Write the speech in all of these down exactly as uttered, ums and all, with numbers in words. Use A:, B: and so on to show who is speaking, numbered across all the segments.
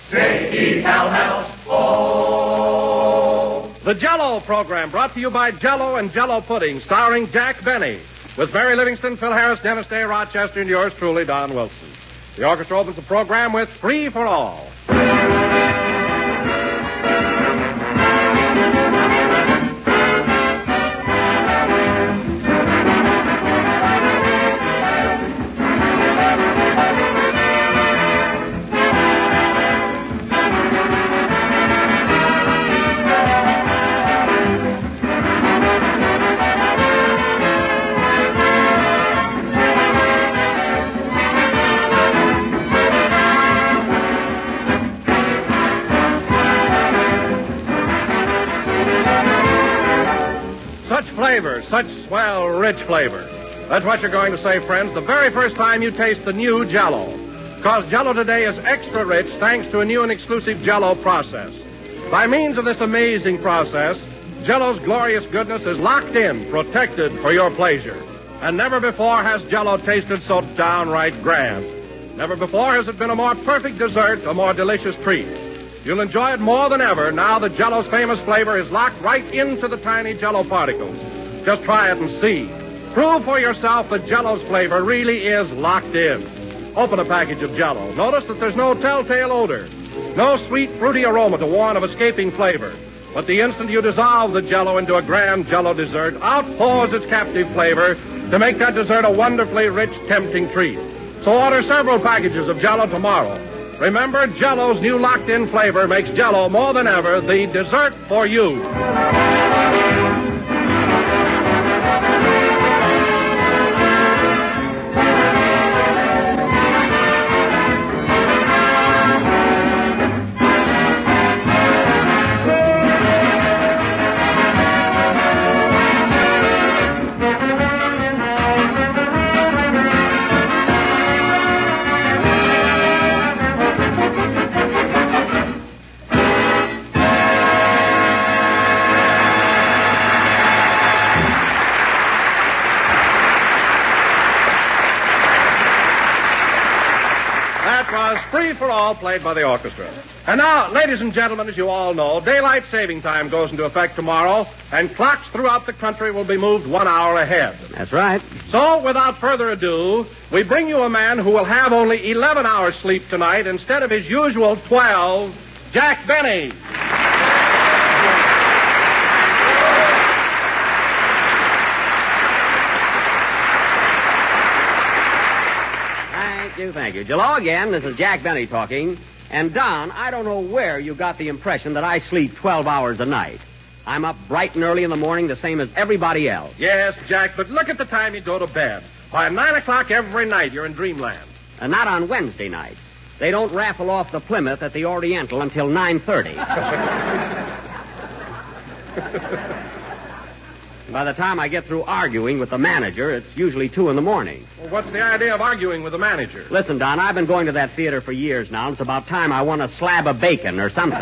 A: J E L L O.
B: The Jell-O program brought to you by Jell-O and Jell-O Pudding, starring Jack Benny, with Mary Livingston, Phil Harris, Dennis Day, Rochester, and yours truly, Don Wilson. The orchestra opens the program with Free for All. Flavor, such swell, rich flavor. That's what you're going to say, friends, the very first time you taste the new Jell-O. Because Jell-O today is extra rich thanks to a new and exclusive Jell-O process. By means of this amazing process, Jell-O's glorious goodness is locked in, protected for your pleasure. And never before has Jell-O tasted so downright grand. Never before has it been a more perfect dessert, a more delicious treat. You'll enjoy it more than ever now that Jell-O's famous flavor is locked right into the tiny Jell-O particles. Just try it and see. Prove for yourself that Jell-O's flavor really is locked in. Open a package of Jell-O. Notice that there's no telltale odor, no sweet, fruity aroma to warn of escaping flavor. But the instant you dissolve the Jell-O into a grand Jell-O dessert, out pours its captive flavor to make that dessert a wonderfully rich, tempting treat. So order several packages of Jell-O tomorrow. Remember, Jell-O's new locked-in flavor makes Jell-O more than ever the dessert for you. Free for All, played by the orchestra. And now, ladies and gentlemen, as you all know, daylight saving time goes into effect tomorrow, and clocks throughout the country will be moved one hour ahead.
C: That's right.
B: So, without further ado, we bring you a man who will have only eleven hours sleep tonight instead of his usual twelve, Jack Benny.
C: Thank you, thank you. Hello again. This is Jack Benny talking. And, Don, I don't know where you got the impression that I sleep twelve hours a night. I'm up bright and early in the morning, the same as everybody else.
B: Yes, Jack, but look at the time you go to bed. By nine o'clock every night, you're in dreamland.
C: And not on Wednesday nights. They don't raffle off the Plymouth at the Oriental until nine thirty. By the time I get through arguing with the manager, it's usually two in the morning.
B: Well, what's the idea of arguing with the manager?
C: Listen, Don, I've been going to that theater for years now, and it's about time I won a slab of bacon or something.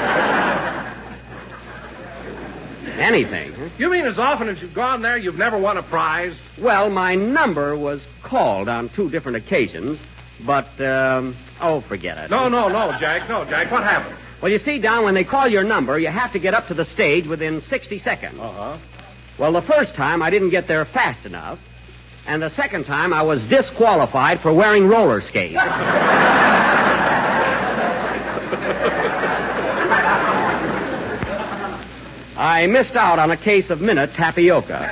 C: Anything. Huh?
B: You mean as often as you've gone there, you've never won a prize?
C: Well, my number was called on two different occasions, but, um, oh, forget it.
B: No, no, no, Jack, no, Jack. What happened?
C: Well, you see, Don, when they call your number, you have to get up to the stage within sixty seconds.
B: Uh-huh.
C: Well, the first time I didn't get there fast enough, and the second time I was disqualified for wearing roller skates. I missed out on a case of minute tapioca.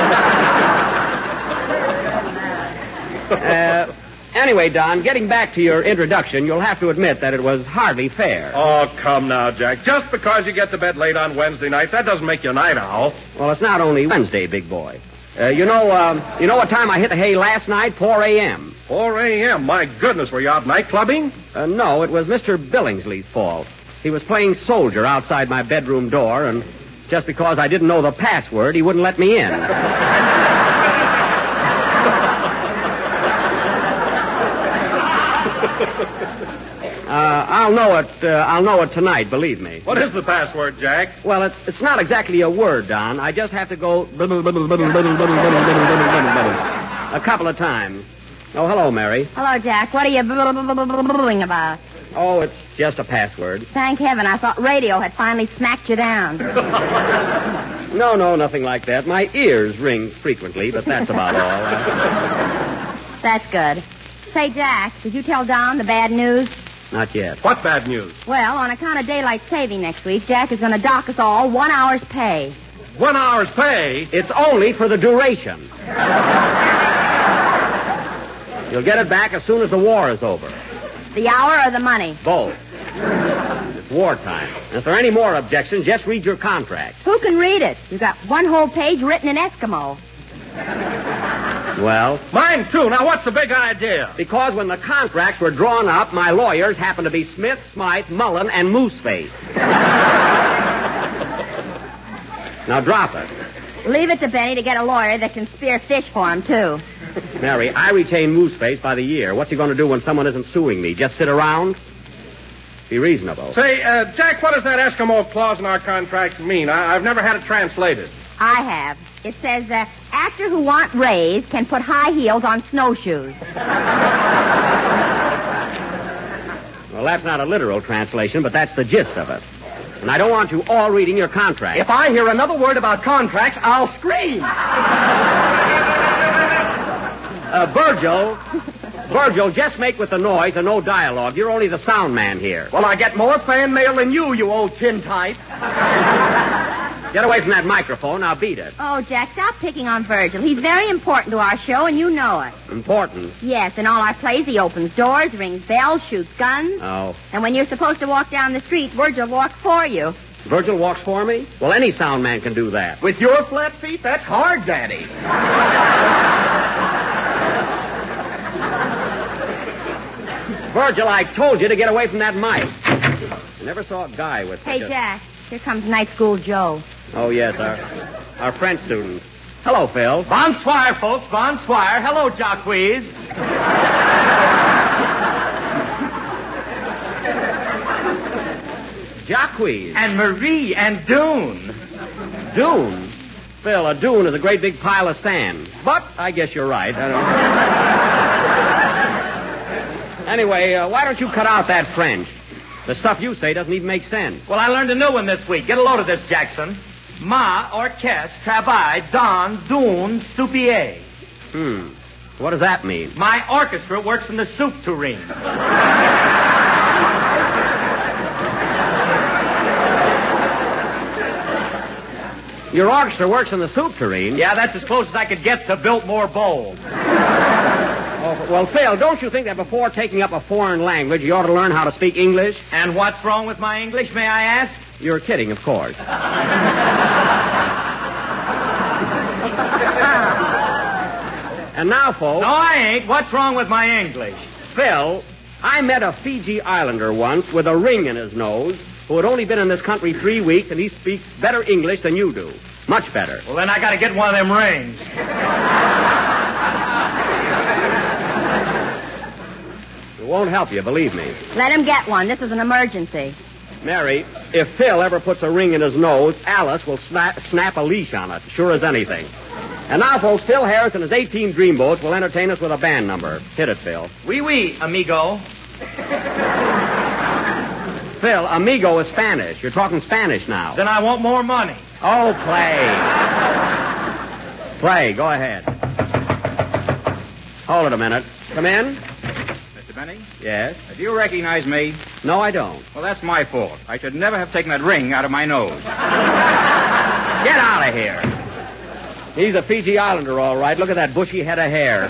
C: uh, anyway, Don, getting back to your introduction, you'll have to admit that it was hardly fair.
B: Oh, come now, Jack. Just because you get to bed late on Wednesday nights, that doesn't make you a night owl.
C: Well, it's not only Wednesday, big boy. Uh, you know, um, you know what time I hit the hay last night? four a.m.
B: four a.m.? My goodness, were you out night clubbing?
C: Uh, no, it was Mister Billingsley's fault. He was playing soldier outside my bedroom door, and just because I didn't know the password, he wouldn't let me in. Uh, I'll know it. Uh, I'll know it tonight. Believe me.
B: What is the password, Jack?
C: Well, it's it's not exactly a word, Don. I just have to go a couple of times. Oh, hello, Mary.
D: Hello, Jack. What are you booing about?
C: Oh, it's just a password.
D: Thank heaven. I thought radio had finally smacked you down.
C: No, no, nothing like that. My ears ring frequently, but that's about all. I...
D: That's good. Say, Jack, did you tell Don the bad news?
C: Not yet.
B: What bad news?
D: Well, on account of daylight saving next week, Jack is going to dock us all one hour's pay.
B: One hour's pay?
C: It's only for the duration. You'll get it back as soon as the war is over.
D: The hour or the money?
C: Both. It's wartime. And if there are any more objections, just read your contract.
D: Who can read it? You've got one whole page written in Eskimo.
C: Well?
B: Mine, too. Now, what's the big idea?
C: Because when the contracts were drawn up, my lawyers happened to be Smith, Smythe, Mullen, and Mooseface. Now, drop it.
D: Leave it to Benny to get a lawyer that can spear fish for him, too.
C: Mary, I retain Mooseface by the year. What's he going to do when someone isn't suing me? Just sit around? Be reasonable.
B: Say, uh, Jack, what does that Eskimo clause in our contract mean? I- I've never had it translated.
D: I have. It says, uh, actor who want raise can put high heels on snowshoes.
C: Well, that's not a literal translation, but that's the gist of it. And I don't want you all reading your contract.
E: If I hear another word about contracts, I'll scream.
C: Uh, Virgil, Virgil, just make with the noise and no dialogue. You're only the sound man here.
E: Well, I get more fan mail than you, you old tintype.
C: Get away from that microphone. Now beat it.
D: Oh, Jack, stop picking on Virgil. He's very important to our show, and you know it.
C: Important?
D: Yes, in all our plays, he opens doors, rings bells, shoots guns.
C: Oh.
D: And when you're supposed to walk down the street, Virgil walks for you.
C: Virgil walks for me? Well, any sound man can do that.
E: With your flat feet, that's hard, Daddy.
C: Virgil, I told you to get away from that mic. I never saw a guy with such
D: Hey,
C: a...
D: Jack, here comes night school Joe.
C: Oh, yes, our, our French student. Hello, Phil.
F: Bonsoir, folks. Bonsoir. Hello, Jacques.
C: Jacques.
F: And Marie and Dune.
C: Dune? Phil, a dune is a great big pile of sand. But I guess you're right. I don't... Anyway, uh, why don't you cut out that French? The stuff you say doesn't even make sense.
F: Well, I learned a new one this week. Get a load of this, Jackson. Ma orchestre travaille dans Dune soupier.
C: Hmm. What does that mean?
F: My orchestra works in the soup tureen.
C: Your orchestra works in the soup tureen?
F: Yeah, that's as close as I could get to Biltmore Bowl.
C: Oh, well, Phil, don't you think that before taking up a foreign language, you ought to learn how to speak English?
F: And what's wrong with my English, may I ask?
C: You're kidding, of course. And now, folks...
F: No, I ain't. What's wrong with my English?
C: Phil, I met a Fiji Islander once with a ring in his nose who had only been in this country three weeks, and he speaks better English than you do. Much better.
F: Well, then I got to get one of them rings.
C: It won't help you, believe me.
D: Let him get one. This is an emergency.
C: Mary, if Phil ever puts a ring in his nose, Alice will snap, snap a leash on it, sure as anything. And now, folks, Phil Harris and his eighteen dreamboats will entertain us with a band number. Hit it, Phil.
F: Oui, oui, amigo.
C: Phil, amigo is Spanish. You're talking Spanish now.
F: Then I want more money.
C: Oh, play. Play, go ahead. Hold it a minute. Come in.
G: Mister Benny?
C: Yes?
G: Do you recognize me?
C: No, I don't.
G: Well, that's my fault. I should never have taken that ring out of my nose.
C: Get out of here. He's a Fiji Islander, all right. Look at that bushy head of hair.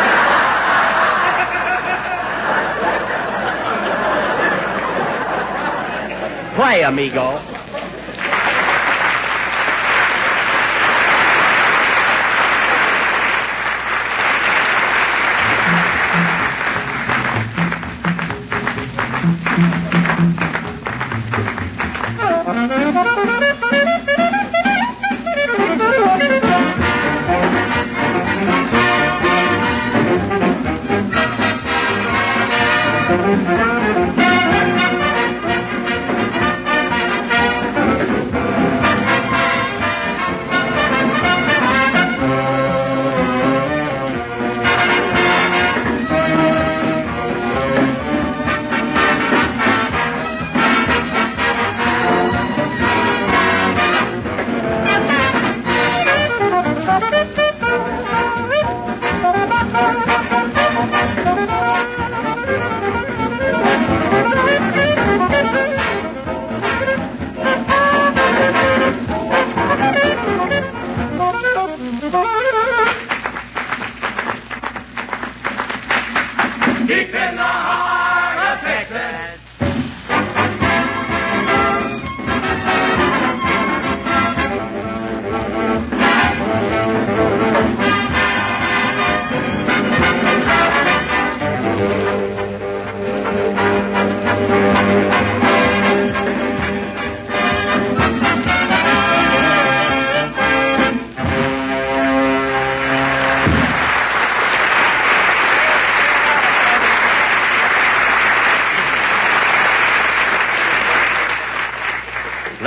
C: Play, amigo.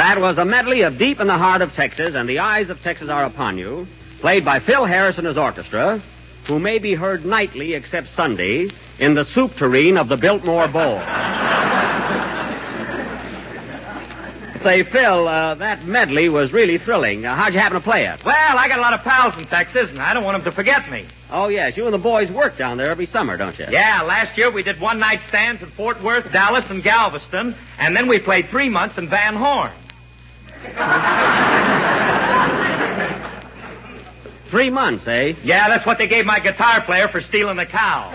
C: that was a medley of Deep in the Heart of Texas and The Eyes of Texas Are Upon You, played by Phil Harris and his orchestra, who may be heard nightly except Sunday in the soup tureen of the Biltmore Bowl. Say, Phil, uh, that medley was really thrilling. Uh, how'd you happen to play it?
F: Well, I got a lot of pals in Texas, and I don't want them to forget me.
C: Oh, yes, you and the boys work down there every summer, don't you?
F: Yeah, last year we did one-night stands in Fort Worth, Dallas, and Galveston, and then we played three months in Van Horn.
C: Three months, eh?
F: Yeah, that's what they gave my guitar player for stealing a cow.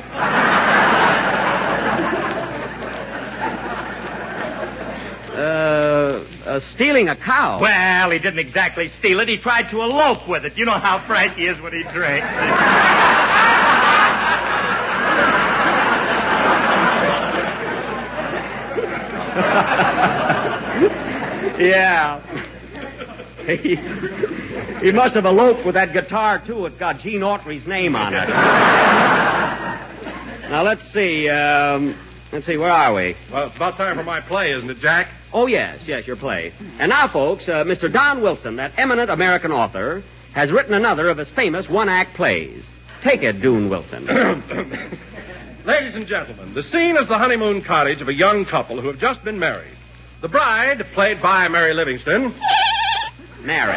C: Uh, uh, stealing a cow?
F: Well, he didn't exactly steal it. He tried to elope with it. You know how Frankie is when he drinks.
C: Yeah. He, he must have eloped with that guitar, too. It's got Gene Autry's name on it. Now, let's see. Um, let's see, where are we?
B: Well, it's about time for my play, isn't it, Jack?
C: Oh, yes, yes, your play. And now, folks, uh, Mister Don Wilson, that eminent American author, has written another of his famous one-act plays. Take it, Doon Wilson.
B: Ladies and gentlemen, the scene is the honeymoon cottage of a young couple who have just been married. The bride, played by Mary Livingston...
C: Mary.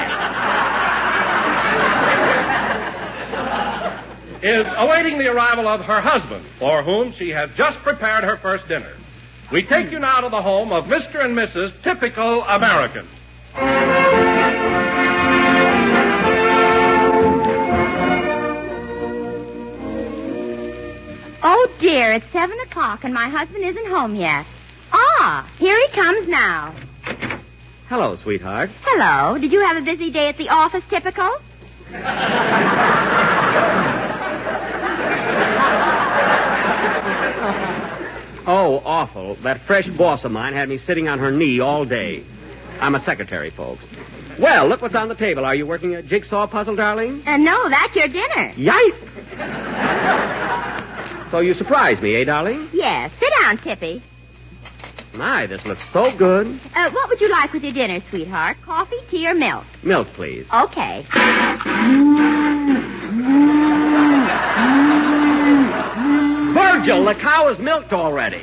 B: is awaiting the arrival of her husband, for whom she has just prepared her first dinner. We take you now to the home of Mister and Missus Typical American.
D: Oh, dear, it's seven o'clock and my husband isn't home yet. Ah, here he comes now.
C: Hello, sweetheart.
D: Hello. Did you have a busy day at the office, Typical?
C: Oh, awful. That fresh boss of mine had me sitting on her knee all day. I'm a secretary, folks. Well, look what's on the table. Are you working a jigsaw puzzle, darling?
D: Uh, no, that's your dinner.
C: Yipe! So you surprised me, eh, darling?
D: Yes. Sit down, Tippy.
C: My, this looks so good.
D: Uh, what would you like with your dinner, sweetheart? Coffee, tea, or milk?
C: Milk, please.
D: Okay.
C: Virgil, the cow is milked already.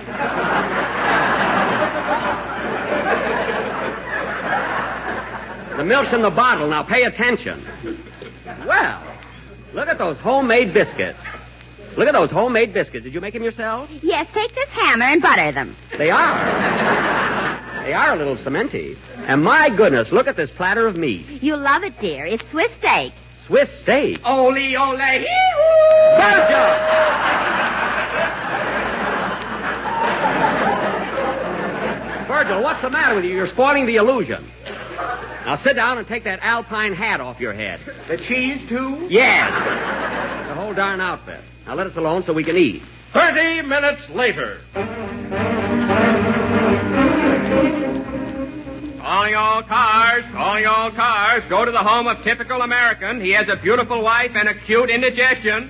C: The milk's in the bottle. Now pay attention. Well, look at those homemade biscuits. Look at those homemade biscuits. Did you make them yourself?
D: Yes, take this hammer and butter them.
C: They are. They are a little cementy. And my goodness, look at this platter of meat.
D: You'll love it, dear. It's Swiss steak.
C: Swiss steak.
F: Ole, ole, hee-hoo!
C: Virgil! Virgil, what's the matter with you? You're spoiling the illusion. Now sit down and take that alpine hat off your head.
E: The cheese, too?
C: Yes. The whole darn outfit. Now let us alone so we can eat.
B: Thirty minutes later.
G: Calling all cars, calling all cars. Go to the home of Typical American. He has a beautiful wife and acute indigestion.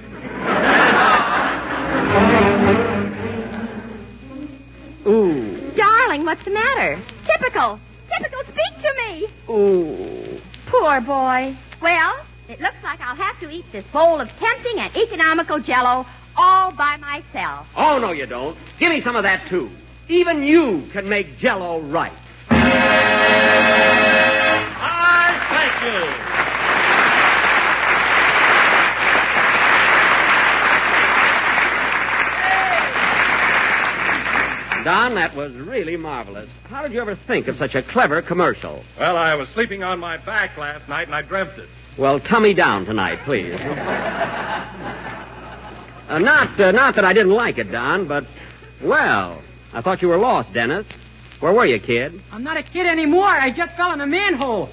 C: Ooh.
D: Darling, what's the matter? Typical. Typical, speak to me.
C: Ooh.
D: Poor boy. Well, it looks like I'll have to eat this bowl of tempting and economical Jell-O all by myself.
C: Oh, no, you don't. Give me some of that, too. Even you can make Jell-O right.
B: I thank you.
C: Don, that was really marvelous. How did you ever think of such a clever commercial?
B: Well, I was sleeping on my back last night and I dreamt it.
C: Well, tummy down tonight, please. uh, not, uh, not that I didn't like it, Don, but, well, I thought you were lost, Dennis. Where were you, kid?
H: I'm not a kid anymore. I just fell in a manhole.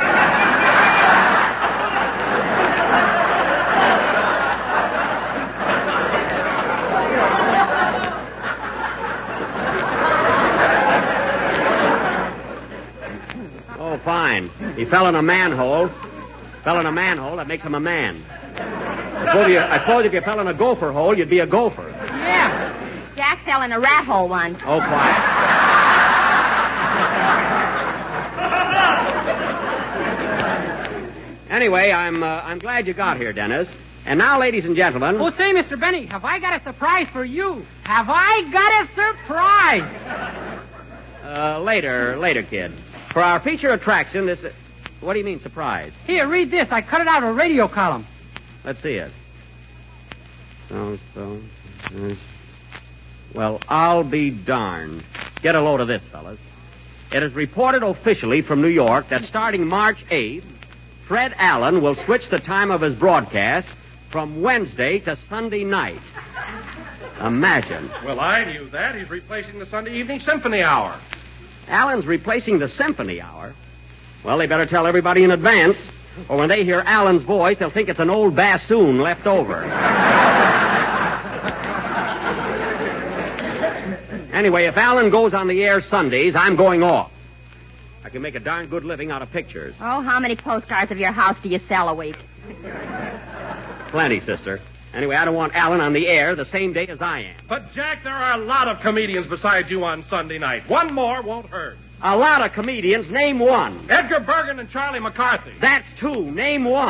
C: Oh, fine. He fell in a manhole. Fell in a manhole, that makes him a man. I suppose, you, I suppose if you fell in a gopher hole, you'd be a gopher.
H: Yeah.
D: Jack fell in a rat hole once.
C: Oh, quiet. Anyway, I'm uh, I'm glad you got here, Dennis. And now, ladies and gentlemen...
H: Oh, say, Mister Benny, have I got a surprise for you? Have I got a surprise?
C: Uh, later, later, kid. For our feature attraction, this... What do you mean, surprise?
H: Here, read this. I cut it out of a radio column.
C: Let's see it. So, so... Yes. Well, I'll be darned. Get a load of this, fellas. It is reported officially from New York that starting March eighth, Fred Allen will switch the time of his broadcast from Wednesday to Sunday night. Imagine.
B: Well, I knew that. He's replacing the Sunday evening symphony hour.
C: Allen's replacing the symphony hour? Well, they better tell everybody in advance, or when they hear Allen's voice, they'll think it's an old bassoon left over. Anyway, if Allen goes on the air Sundays, I'm going off. I can make a darn good living out of pictures.
D: Oh, how many postcards of your house do you sell a week?
C: Plenty, sister. Anyway, I don't want Allen on the air the same day as I am.
B: But, Jack, there are a lot of comedians besides you on Sunday night. One more won't hurt.
C: A lot of comedians. Name one.
B: Edgar Bergen and Charlie McCarthy.
C: That's two. Name one.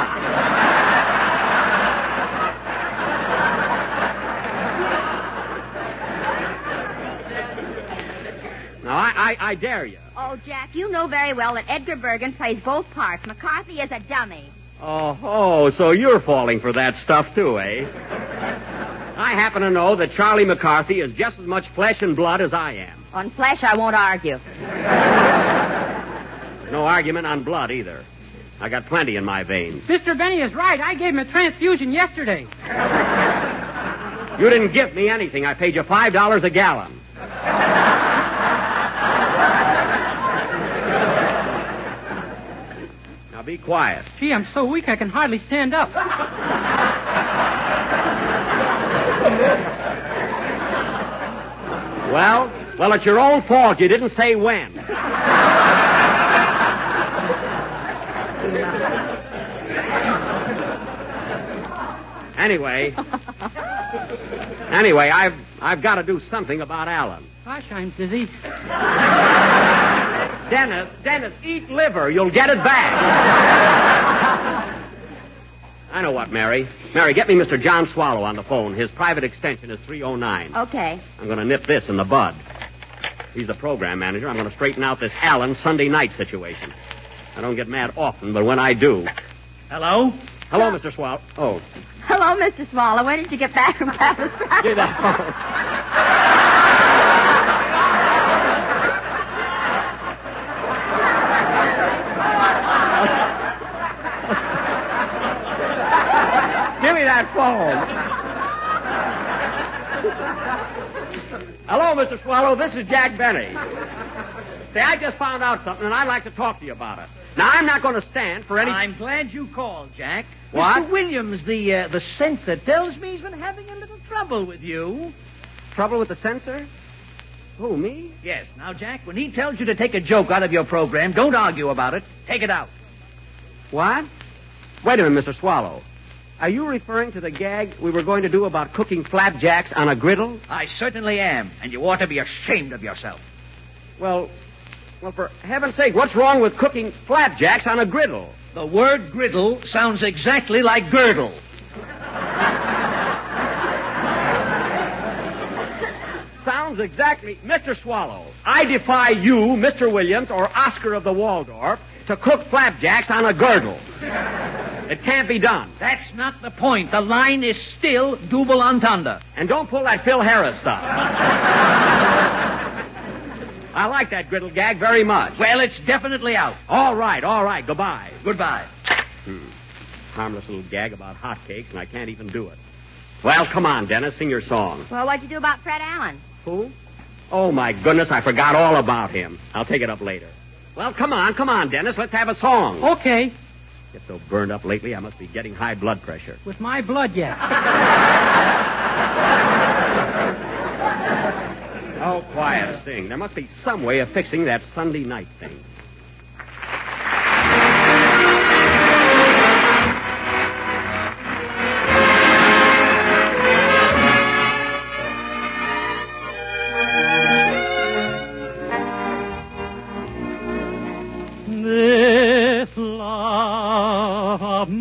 C: Now, I, I, I dare you.
D: Oh, Jack, you know very well that Edgar Bergen plays both parts. McCarthy is a dummy.
C: Oh, oh, so you're falling for that stuff, too, eh? I happen to know that Charlie McCarthy is just as much flesh and blood as I am.
D: On flesh, I won't argue.
C: No argument on blood, either. I got plenty in my veins.
H: Mister Benny is right. I gave him a transfusion yesterday.
C: You didn't give me anything. I paid you five dollars a gallon. Now be quiet.
H: Gee, I'm so weak I can hardly stand up.
C: Well, well, it's your own fault. You didn't say when. Anyway, anyway, I've I've got to do something about Allen.
H: Gosh, I'm dizzy.
C: Dennis, Dennis, eat liver. You'll get it back. I know what, Mary. Mary, get me Mister John Swallow on the phone. His private extension is three oh nine.
D: Okay.
C: I'm going to nip this in the bud. He's the program manager. I'm going to straighten out this Allen Sunday night situation. I don't get mad often, but when I do...
F: Hello?
C: Hello, Mister Swallow. Oh.
D: Hello, Mister Swallow. When did you get back from Papa's
C: Gee, that... Give me that phone. Hello, Mister Swallow. This is Jack Benny. Say, I just found out something, and I'd like to talk to you about it. Now, I'm not going to stand for any...
I: I'm glad you called, Jack.
C: What?
I: Mister Williams, the uh, the censor, tells me he's been having a little trouble with you.
C: Trouble with the censor? Who, me?
I: Yes. Now, Jack, when he tells you to take a joke out of your program, don't argue about it. Take it out.
C: What? Wait a minute, Mister Swallow. Are you referring to the gag we were going to do about cooking flapjacks on a griddle?
I: I certainly am, and you ought to be ashamed of yourself.
C: Well, well, for heaven's sake, what's wrong with cooking flapjacks on a griddle?
I: The word griddle sounds exactly like girdle.
C: Sounds exactly... Mister Swallow, I defy you, Mister Williams, or Oscar of the Waldorf, to cook flapjacks on a girdle. It can't be done.
I: That's not the point. The line is still double entendre.
C: And don't pull that Phil Harris stuff. I like that griddle gag very much.
I: Well, it's definitely out.
C: All right, all right. Goodbye.
I: Goodbye.
C: Hmm. Harmless little gag about hotcakes, and I can't even do it. Well, come on, Dennis. Sing your song.
D: Well, what'd you do about Fred Allen?
C: Who? Oh, my goodness, I forgot all about him. I'll take it up later. Well, come on, come on, Dennis. Let's have a song.
H: Okay.
C: Get so burned up lately, I must be getting high blood pressure.
H: With my blood yet.
C: Oh, quiet, sing. There must be some way of fixing that Sunday night thing.
H: This love of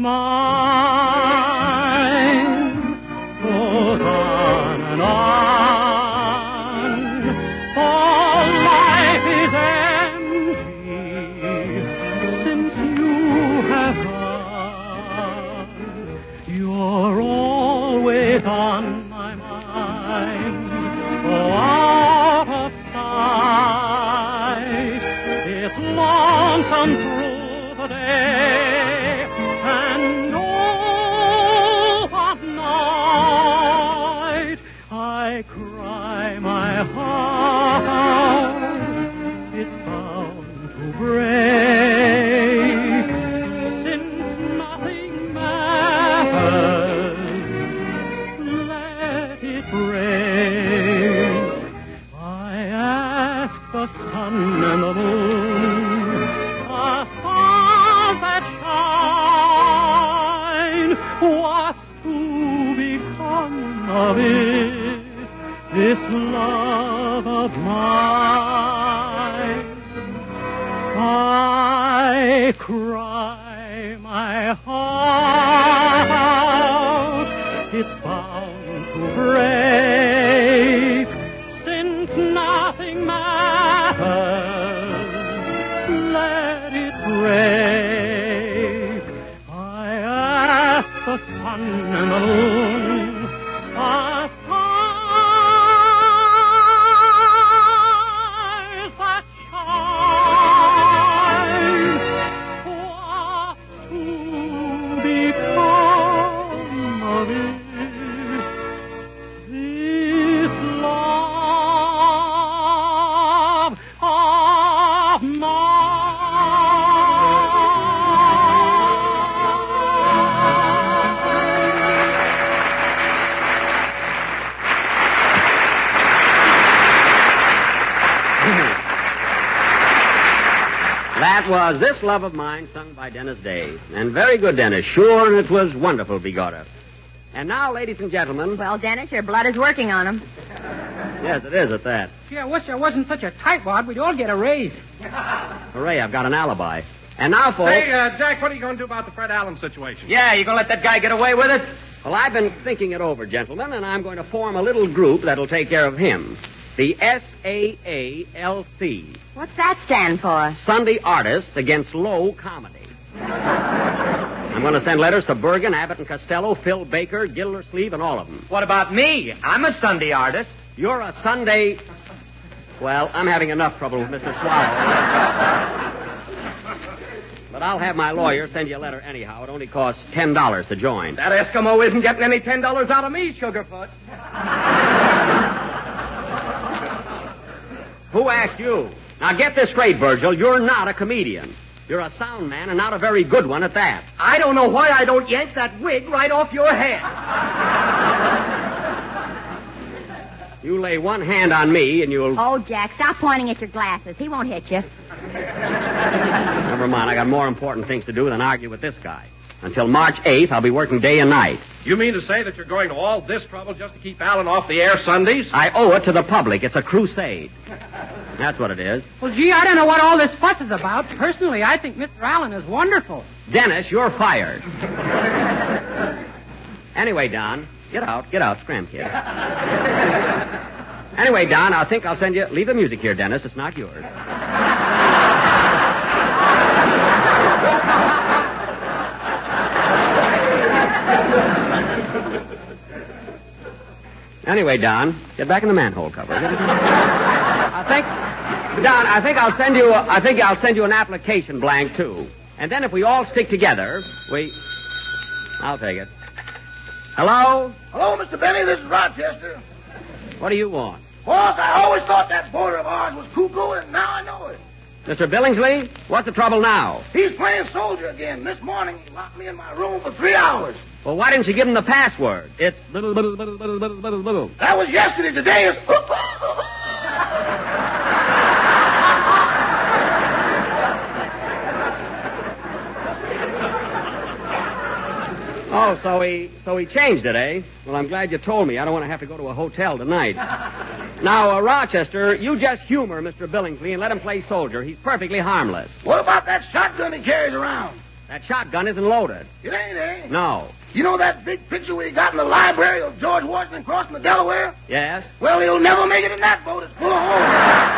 J: sun and the moon, the stars that shine. What's to become of it, this love of mine? I cry my heart out, it's bound to break, since nothing matters, let it break. I ask the sun and the moon, the stars that shine, what's to become of it? This love of
C: That was This Love of Mine, sung by Dennis Day. And very good, Dennis. Sure, and it was wonderful, Bigorra. And now, ladies and gentlemen...
D: Well, Dennis, your blood is working on him.
C: Yes, it is at that.
H: Gee, I wish I wasn't such a tightwad. We'd all get a raise.
C: Hooray, I've got an alibi. And now, folks...
B: Hey, uh, Jack, what are you going to do about the Fred Allen situation?
F: Yeah, you gonna let that guy get away with it?
C: Well, I've been thinking it over, gentlemen, and I'm going to form a little group that'll take care of him. The S A A L C.
D: What's that stand for?
C: Sunday Artists Against Low Comedy. I'm going to send letters to Bergen, Abbott and Costello, Phil Baker, Gildersleeve, and all of them.
F: What about me? I'm a Sunday artist.
C: You're a Sunday... Well, I'm having enough trouble with Mister Swallow. But I'll have my lawyer send you a letter anyhow. It only costs ten dollars to join.
E: That Eskimo isn't getting any ten dollars out of me, Sugarfoot.
C: Who asked you? Now, get this straight, Virgil. You're not a comedian. You're a sound man, and not a very good one at that.
E: I don't know why I don't yank that wig right off your head.
C: You lay one hand on me, and you'll...
D: Oh, Jack, stop pointing at your glasses. He won't hit you.
C: Never mind. I got more important things to do than argue with this guy. Until March eighth, I'll be working day and night.
B: You mean to say that you're going to all this trouble just to keep Allen off the air Sundays?
C: I owe it to the public. It's a crusade. That's what it is.
H: Well, gee, I don't know what all this fuss is about. Personally, I think Mister Allen is wonderful.
C: Dennis, you're fired. Anyway, Don, get out. Get out. Scram, kid. Anyway, Don, I think I'll send you... Leave the music here, Dennis. It's not yours. Anyway, Don, get back in the manhole cover. I think, Don, I think I'll send you. A, I think I'll send you an application blank too. And then if we all stick together, we. I'll take it. Hello?
K: Hello, Mister Benny. This is Rochester.
C: What do you want?
K: Boss, I always thought that voter of ours was cuckoo, and now I know it.
C: Mister Billingsley, what's the trouble now?
K: He's playing soldier again. This morning he locked me in my room for three hours.
C: Well, why didn't you give him the password? It's little, little, little, little, little, little, little.
K: That was yesterday. Today is...
C: Oh, so he so he changed it, eh? Well, I'm glad you told me. I don't want to have to go to a hotel tonight. Now, uh, Rochester, you just humor Mister Billingsley and let him play soldier. He's perfectly harmless.
K: What about that shotgun he carries around?
C: That shotgun isn't loaded.
K: It ain't, eh?
C: No.
K: You know that big picture we got in the library of George Washington crossing the Delaware?
C: Yes?
K: Well, he'll never make it in that boat. It's full of holes.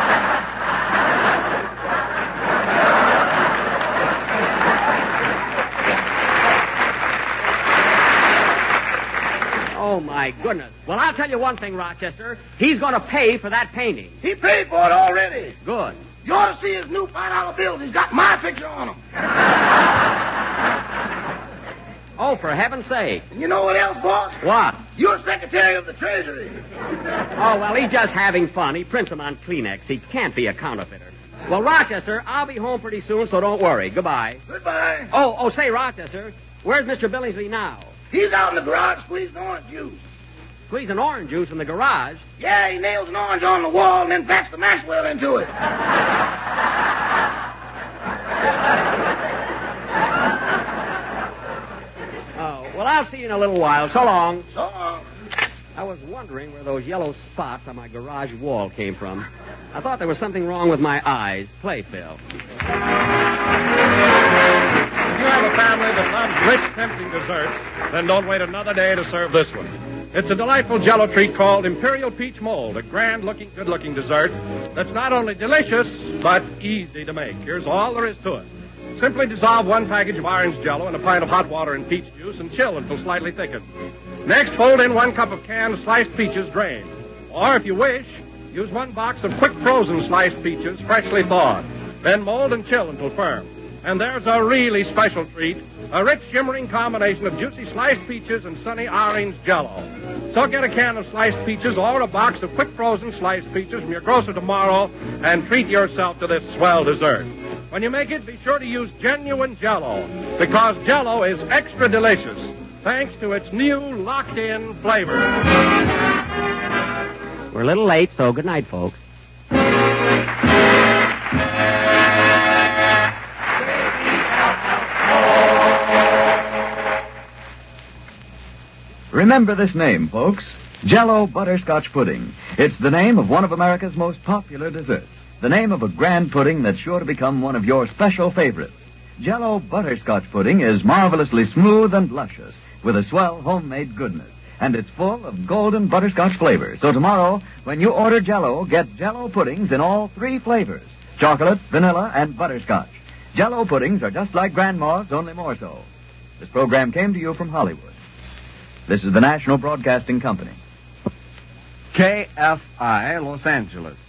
C: Oh, my goodness. Well, I'll tell you one thing, Rochester. He's going to pay for that painting.
K: He paid for it already.
C: Good.
K: You ought to see his new five dollar bills. He's got my picture on them.
C: Oh, for heaven's sake.
K: And you know what else, boss?
C: What?
K: You're Secretary of the Treasury.
C: Oh, well, he's just having fun. He prints them on Kleenex. He can't be a counterfeiter. Well, Rochester, I'll be home pretty soon, so don't worry. Goodbye.
K: Goodbye.
C: Oh, oh, say, Rochester, where's Mister Billingsley now?
K: He's out in the garage squeezing orange juice.
C: Squeezing orange juice in the garage?
K: Yeah, he nails an orange on the wall and then backs the Maxwell into it.
C: Oh, well, I'll see you in a little while. So long.
K: So long.
C: I was wondering where those yellow spots on my garage wall came from. I thought there was something wrong with my eyes. Play, Phil.
B: If you have a family that loves rich, tempting desserts, then don't wait another day to serve this one. It's a delightful Jell-O treat called Imperial Peach Mold, a grand-looking, good-looking dessert that's not only delicious, but easy to make. Here's all there is to it. Simply dissolve one package of orange Jell-O in a pint of hot water and peach juice and chill until slightly thickened. Next, fold in one cup of canned sliced peaches drained. Or, if you wish, use one box of quick frozen sliced peaches, freshly thawed. Then mold and chill until firm. And there's a really special treat, a rich, shimmering combination of juicy sliced peaches and sunny orange Jell-O. So get a can of sliced peaches or a box of quick frozen sliced peaches from your grocer tomorrow and treat yourself to this swell dessert. When you make it, be sure to use genuine Jell-O, because Jell-O is extra delicious thanks to its new locked-in flavor.
C: We're a little late, so good night, folks.
L: Remember this name, folks. Jell-O Butterscotch Pudding. It's the name of one of America's most popular desserts. The name of a grand pudding that's sure to become one of your special favorites. Jell-O Butterscotch Pudding is marvelously smooth and luscious, with a swell homemade goodness. And it's full of golden butterscotch flavor. So tomorrow, when you order Jell-O, get Jell-O puddings in all three flavors: chocolate, vanilla, and butterscotch. Jell-O puddings are just like Grandma's, only more so. This program came to you from Hollywood. This is the National Broadcasting Company.
B: K F I, Los Angeles.